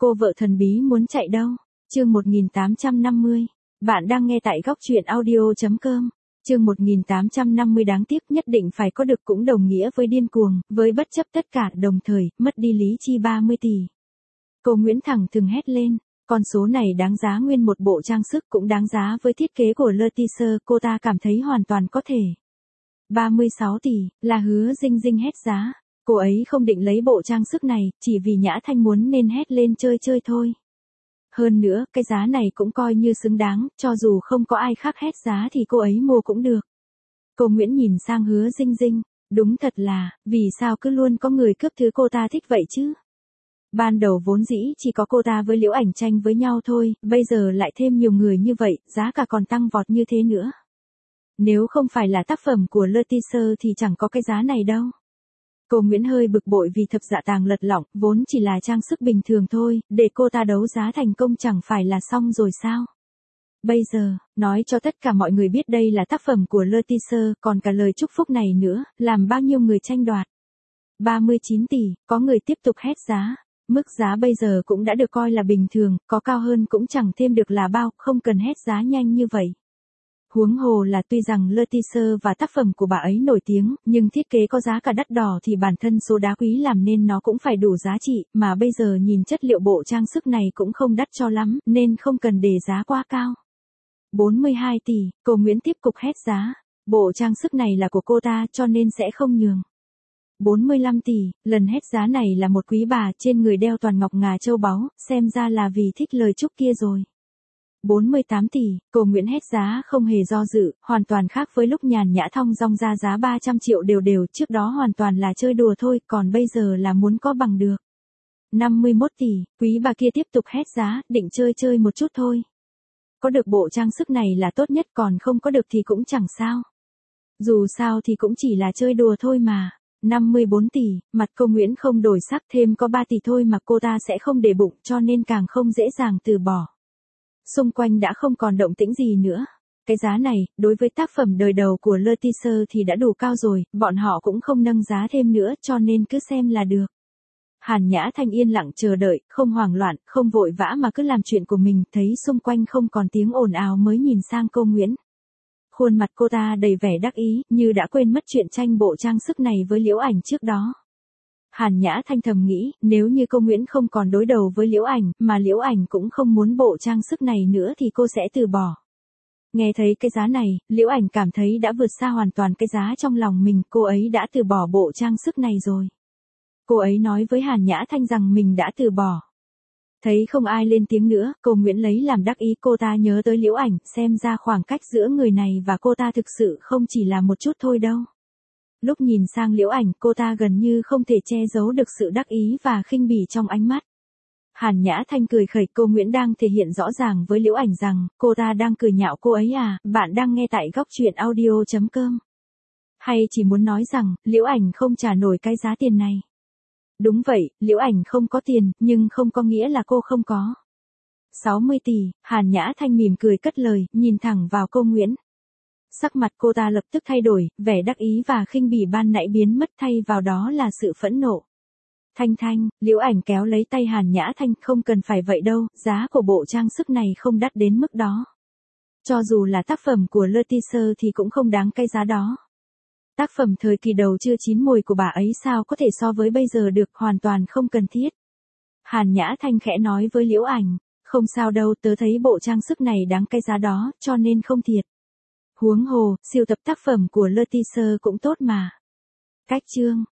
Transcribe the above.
Cô vợ thần bí muốn chạy đâu? Chương 1850. Bạn đang nghe tại góc truyện audio.com. Chương 1850 đáng tiếc nhất định phải có được cũng đồng nghĩa với điên cuồng, với bất chấp tất cả đồng thời, mất đi lý chi 30 tỷ. Cô Nguyễn thẳng thừng hét lên, con số này đáng giá nguyên một bộ trang sức cũng đáng giá với thiết kế của Leticia, cô ta cảm thấy hoàn toàn có thể. 36 tỷ, là Hứa Dinh Dinh hét giá. Cô ấy không định lấy bộ trang sức này, chỉ vì Nhã Thanh muốn nên hét lên chơi chơi thôi. Hơn nữa, cái giá này cũng coi như xứng đáng, cho dù không có ai khác hét giá thì cô ấy mua cũng được. Cô Nguyễn nhìn sang Hứa Dinh Dinh, đúng thật là, vì sao cứ luôn có người cướp thứ cô ta thích vậy chứ? Ban đầu vốn dĩ chỉ có cô ta với Liễu Ảnh tranh với nhau thôi, bây giờ lại thêm nhiều người như vậy, giá cả còn tăng vọt như thế nữa. Nếu không phải là tác phẩm của Leticia thì chẳng có cái giá này đâu. Cô Nguyễn hơi bực bội vì thập dạ tàng lật lọng, vốn chỉ là trang sức bình thường thôi, để cô ta đấu giá thành công chẳng phải là xong rồi sao? Bây giờ, nói cho tất cả mọi người biết đây là tác phẩm của Leticia, còn cả lời chúc phúc này nữa, làm bao nhiêu người tranh đoạt. 39 tỷ, có người tiếp tục hét giá. Mức giá bây giờ cũng đã được coi là bình thường, có cao hơn cũng chẳng thêm được là bao, không cần hét giá nhanh như vậy. Huống hồ là tuy rằng Leticia và tác phẩm của bà ấy nổi tiếng, nhưng thiết kế có giá cả đắt đỏ thì bản thân số đá quý làm nên nó cũng phải đủ giá trị, mà bây giờ nhìn chất liệu bộ trang sức này cũng không đắt cho lắm, nên không cần để giá quá cao. 42 tỷ, cô Nguyễn tiếp tục hét giá. Bộ trang sức này là của cô ta cho nên sẽ không nhường. 45 tỷ, lần hét giá này là một quý bà trên người đeo toàn ngọc ngà châu báu, xem ra là vì thích lời chúc kia rồi. 48 tỷ, cô Nguyễn hét giá không hề do dự, hoàn toàn khác với lúc Nhàn Nhã thong dong ra giá 300 triệu đều đều, trước đó hoàn toàn là chơi đùa thôi, còn bây giờ là muốn có bằng được. 51 tỷ, quý bà kia tiếp tục hét giá, định chơi chơi một chút thôi. Có được bộ trang sức này là tốt nhất, còn không có được thì cũng chẳng sao. Dù sao thì cũng chỉ là chơi đùa thôi mà. 54 tỷ, mặt cô Nguyễn không đổi sắc, thêm có 3 tỷ thôi mà cô ta sẽ không để bụng, cho nên càng không dễ dàng từ bỏ. Xung quanh đã không còn động tĩnh gì nữa. Cái giá này, đối với tác phẩm đời đầu của Leticia thì đã đủ cao rồi, bọn họ cũng không nâng giá thêm nữa, cho nên cứ xem là được. Hàn Nhã Thanh yên lặng chờ đợi, không hoảng loạn, không vội vã mà cứ làm chuyện của mình, thấy xung quanh không còn tiếng ồn ào mới nhìn sang cô Nguyễn. Khuôn mặt cô ta đầy vẻ đắc ý, như đã quên mất chuyện tranh bộ trang sức này với Liễu Ảnh trước đó. Hàn Nhã Thanh thầm nghĩ, nếu như cô Nguyễn không còn đối đầu với Liễu Ảnh, mà Liễu Ảnh cũng không muốn bộ trang sức này nữa thì cô sẽ từ bỏ. Nghe thấy cái giá này, Liễu Ảnh cảm thấy đã vượt xa hoàn toàn cái giá trong lòng mình, cô ấy đã từ bỏ bộ trang sức này rồi. Cô ấy nói với Hàn Nhã Thanh rằng mình đã từ bỏ. Thấy không ai lên tiếng nữa, cô Nguyễn lấy làm đắc ý, cô ta nhớ tới Liễu Ảnh, xem ra khoảng cách giữa người này và cô ta thực sự không chỉ là một chút thôi đâu. Lúc nhìn sang Liễu Ảnh, cô ta gần như không thể che giấu được sự đắc ý và khinh bỉ trong ánh mắt. Hàn Nhã Thanh cười khẩy, cô Nguyễn đang thể hiện rõ ràng với Liễu Ảnh rằng, cô ta đang cười nhạo cô ấy à, bạn đang nghe tại góc truyện audio.com. Hay chỉ muốn nói rằng, Liễu Ảnh không trả nổi cái giá tiền này. Đúng vậy, Liễu Ảnh không có tiền, nhưng không có nghĩa là cô không có. 60 tỷ, Hàn Nhã Thanh mỉm cười cất lời, nhìn thẳng vào cô Nguyễn. Sắc mặt cô ta lập tức thay đổi, vẻ đắc ý và khinh bỉ ban nãy biến mất, thay vào đó là sự phẫn nộ. Thanh, Liễu Ảnh kéo lấy tay Hàn Nhã Thanh, không cần phải vậy đâu, giá của bộ trang sức này không đắt đến mức đó. Cho dù là tác phẩm của Leticia thì cũng không đáng cái giá đó. Tác phẩm thời kỳ đầu chưa chín mùi của bà ấy sao có thể so với bây giờ được, hoàn toàn không cần thiết. Hàn Nhã Thanh khẽ nói với Liễu Ảnh, không sao đâu, tớ thấy bộ trang sức này đáng cái giá đó, cho nên không thiệt. Huống hồ, siêu tập tác phẩm của Leticia cũng tốt mà. Cách chương